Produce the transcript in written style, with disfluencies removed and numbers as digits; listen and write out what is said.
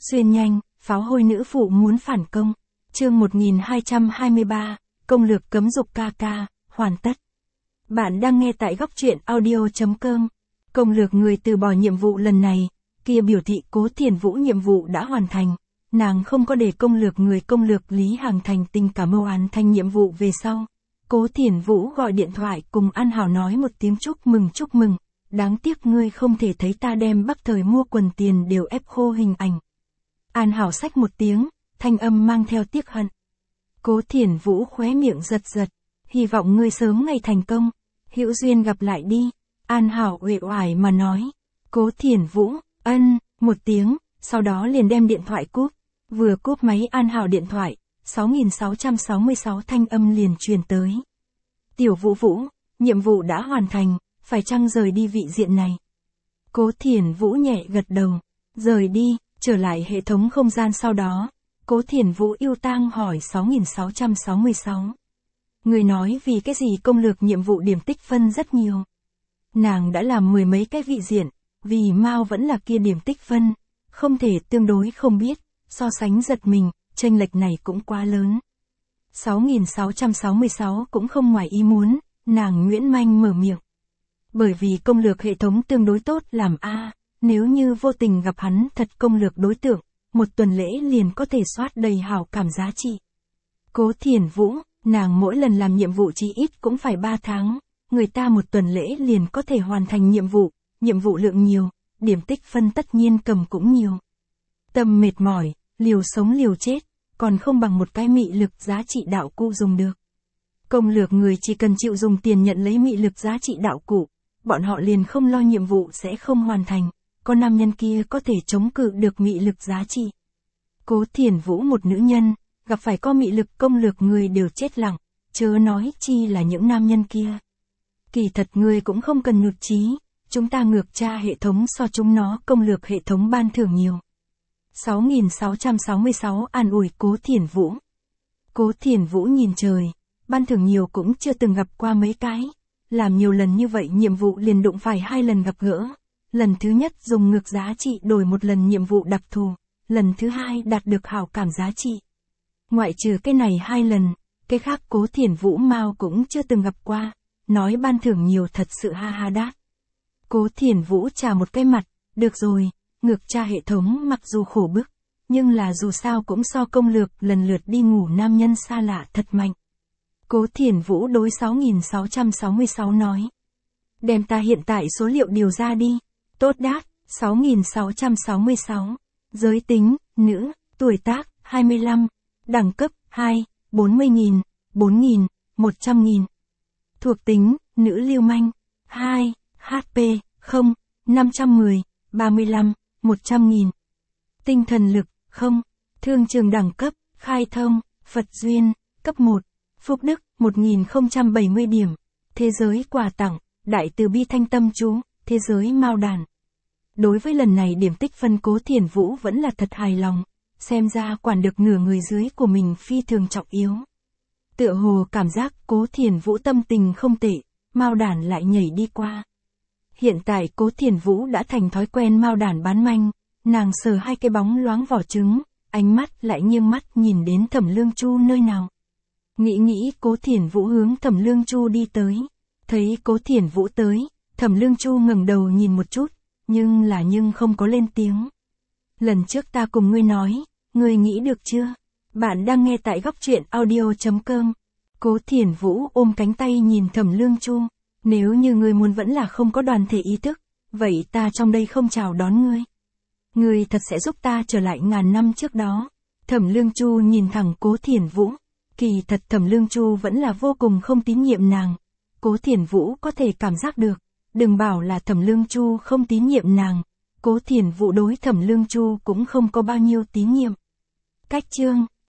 Xuyên nhanh, pháo hôi nữ phụ muốn phản công. Chương 1223, công lược cấm dục ca ca, hoàn tất. Bạn đang nghe tại góc truyện audio.com. Công lược người từ bỏ nhiệm vụ lần này, kia biểu thị Cố Thiển Vũ nhiệm vụ đã hoàn thành. Nàng không có để công lược người, công lược Lý Hàng Thành tình cả mâu án thành nhiệm vụ về sau. Cố Thiển Vũ gọi điện thoại cùng An Hảo nói một tiếng chúc mừng. Đáng tiếc ngươi không thể thấy ta đem Bắc Thời mua quần tiền đều ép khô hình ảnh. An Hảo xách một tiếng, thanh âm mang theo tiếc hận. Cố Thiển Vũ khóe miệng giật, hy vọng ngươi sớm ngày thành công, hữu duyên gặp lại đi. An Hảo uể oải mà nói. Cố Thiển Vũ, một tiếng, sau đó liền đem điện thoại cúp. Vừa cúp máy An Hảo điện thoại, 6666 thanh âm liền truyền tới. Tiểu Vũ, nhiệm vụ đã hoàn thành, phải chăng rời đi vị diện này? Cố Thiển Vũ nhẹ gật đầu, rời đi, trở lại hệ thống không gian sau đó. Cố Thiển Vũ yêu tang hỏi 6666. Người nói vì cái gì công lược nhiệm vụ điểm tích phân rất nhiều. Nàng đã làm mười mấy cái vị diện, vì mau vẫn là kia điểm tích phân, không thể tương đối không biết, so sánh giật mình, chênh lệch này cũng quá lớn. 6666 cũng không ngoài ý muốn, nàng Nguyễn Manh mở miệng. Bởi vì công lược hệ thống tương đối tốt làm nếu như vô tình gặp hắn thật công lược đối tượng, một tuần lễ liền có thể soát đầy hảo cảm giá trị. Cố Thiển Vũ, nàng mỗi lần làm nhiệm vụ chí ít cũng phải 3 tháng, người ta một tuần lễ liền có thể hoàn thành nhiệm vụ lượng nhiều, điểm tích phân tất nhiên cầm cũng nhiều. Tâm mệt mỏi, liều sống liều chết, còn không bằng một cái mị lực giá trị đạo cụ dùng được. Công lược người chỉ cần chịu dùng tiền nhận lấy mị lực giá trị đạo cụ, bọn họ liền không lo nhiệm vụ sẽ không hoàn thành, có nam nhân kia có thể chống cự được mị lực giá trị. Cố Thiển Vũ một nữ nhân, gặp phải có mị lực công lược người đều chết lặng, chớ nói chi là những nam nhân kia. Kỳ thật người cũng không cần nhụt chí, chúng ta ngược tra hệ thống so chúng nó công lược hệ thống ban thưởng nhiều. 6666 an ủi Cố Thiển Vũ. Cố Thiển Vũ nhìn trời, ban thưởng nhiều cũng chưa từng gặp qua mấy cái, làm nhiều lần như vậy nhiệm vụ liền đụng phải 2 lần gặp gỡ. Lần thứ nhất dùng ngược giá trị đổi một lần nhiệm vụ đặc thù, lần thứ hai đạt được hảo cảm giá trị. Ngoại trừ cái này 2 lần, cái khác Cố Thiển Vũ mau cũng chưa từng gặp qua, nói ban thưởng nhiều thật sự ha đát. Cố Thiển Vũ trà một cái mặt, được rồi, ngược tra hệ thống mặc dù khổ bức, nhưng là dù sao cũng so công lược lần lượt đi ngủ nam nhân xa lạ thật mạnh. Cố Thiển Vũ đối 6666 nói. Đem ta hiện tại số liệu điều ra đi. Tốt đát, 6666. Giới tính, nữ, tuổi tác, 25. Đẳng cấp, 2, 40.000, 4.000, 100.000. Thuộc tính, nữ lưu manh, 2, HP, 0, 510, 35, 100.000. Tinh thần lực, 0. Thương trường đẳng cấp, khai thông, Phật duyên, cấp 1. Phúc đức, 1070 điểm. Thế giới quà tặng, đại từ bi thanh tâm chú, thế giới mao đàn. Đối với lần này điểm tích phân Cố Thiển Vũ vẫn là thật hài lòng, xem ra quản được nửa người dưới của mình phi thường trọng yếu. Tựa hồ cảm giác Cố Thiển Vũ tâm tình không tệ, mao đàn lại nhảy đi qua. Hiện tại Cố Thiển Vũ đã thành thói quen mao đàn bán manh, nàng sờ 2 cái bóng loáng vỏ trứng, ánh mắt lại nghiêng mắt nhìn đến Thẩm Lương Chu nơi nào. Nghĩ Cố Thiển Vũ hướng Thẩm Lương Chu đi tới. Thấy Cố Thiển Vũ tới, Thẩm Lương Chu ngẩng đầu nhìn một chút, nhưng không có lên tiếng. Lần trước ta cùng ngươi nói, ngươi nghĩ được chưa? Bạn đang nghe tại góc truyện audio.com. Cố Thiển Vũ ôm cánh tay nhìn Thẩm Lương Chu. Nếu như ngươi muốn vẫn là không có đoàn thể ý thức, vậy ta trong đây không chào đón ngươi. Ngươi thật sẽ giúp ta trở lại ngàn năm trước đó. Thẩm Lương Chu nhìn thẳng Cố Thiển Vũ. Kỳ thật Thẩm Lương Chu vẫn là vô cùng không tín nhiệm nàng. Cố Thiển Vũ có thể cảm giác được. Đừng bảo là Thẩm Lương Chu không tín nhiệm nàng. Cố Thiển Vũ đối Thẩm Lương Chu cũng không có bao nhiêu tín nhiệm. Cách chương